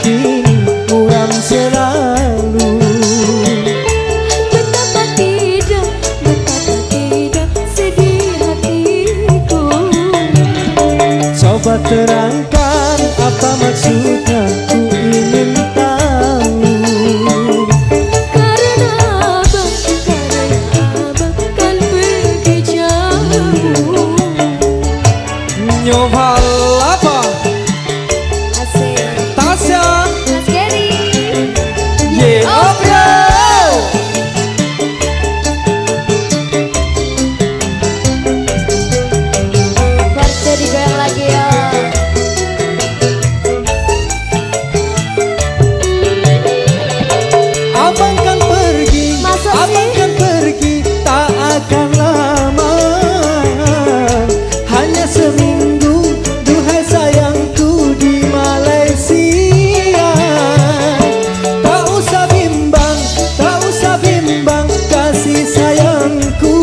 kini muram selalu. Betapa tidak sedih hatiku. Coba terangkan apa maksudnya, ku ingin tahu. Karena abang kan pergi jauh. Nyoba apa? Asik. Tasya, Mas Gary. yeah, Oh, bro. Partai digoyang lagi ya. abang kan pergi, Masa abang sih? kan pergi, tak akan lama. Hanya seminggu, duhai sayangku di Malaysia. Tak usah bimbang, tak usah bimbang kasih sayangku.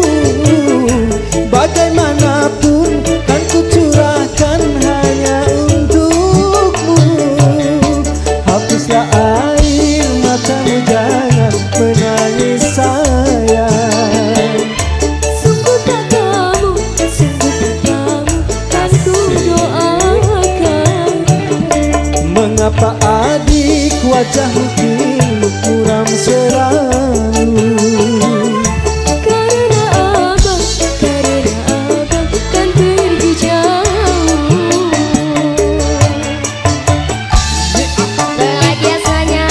Bagaimanapun kan ku curahkan hanya untukmu. Hapuslah air matamu, jangan menangis sayang. Sungguh tak kamu kan ku doakan. Mengapa adik wajahmu kini muram selalu? Karena abang kan pergi jauh. Goyang lagi ya semuanya.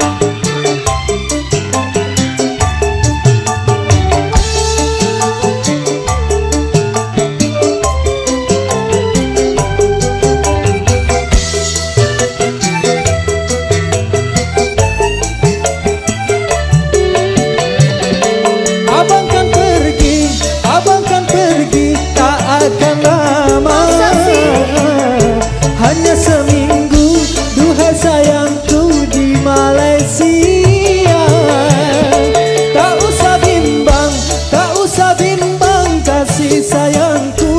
Abang kan pergi, tak akan lama. Masa sih? Hanya seminggu, duhai sayangku di Malaysia. Tak usah bimbang, tak usah bimbang kasih sayangku.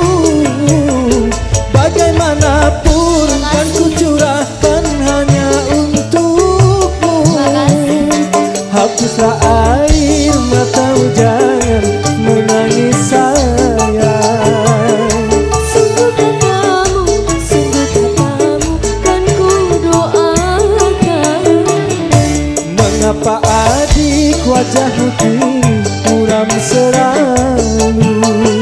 Bagaimanapun kan ku curahkan hanya untukmu. Hapuslah air matamu, jangan menangis sayang. Sungguh tak kamu kan ku doakan. Mengapa adik wajahmu kini muram selalu?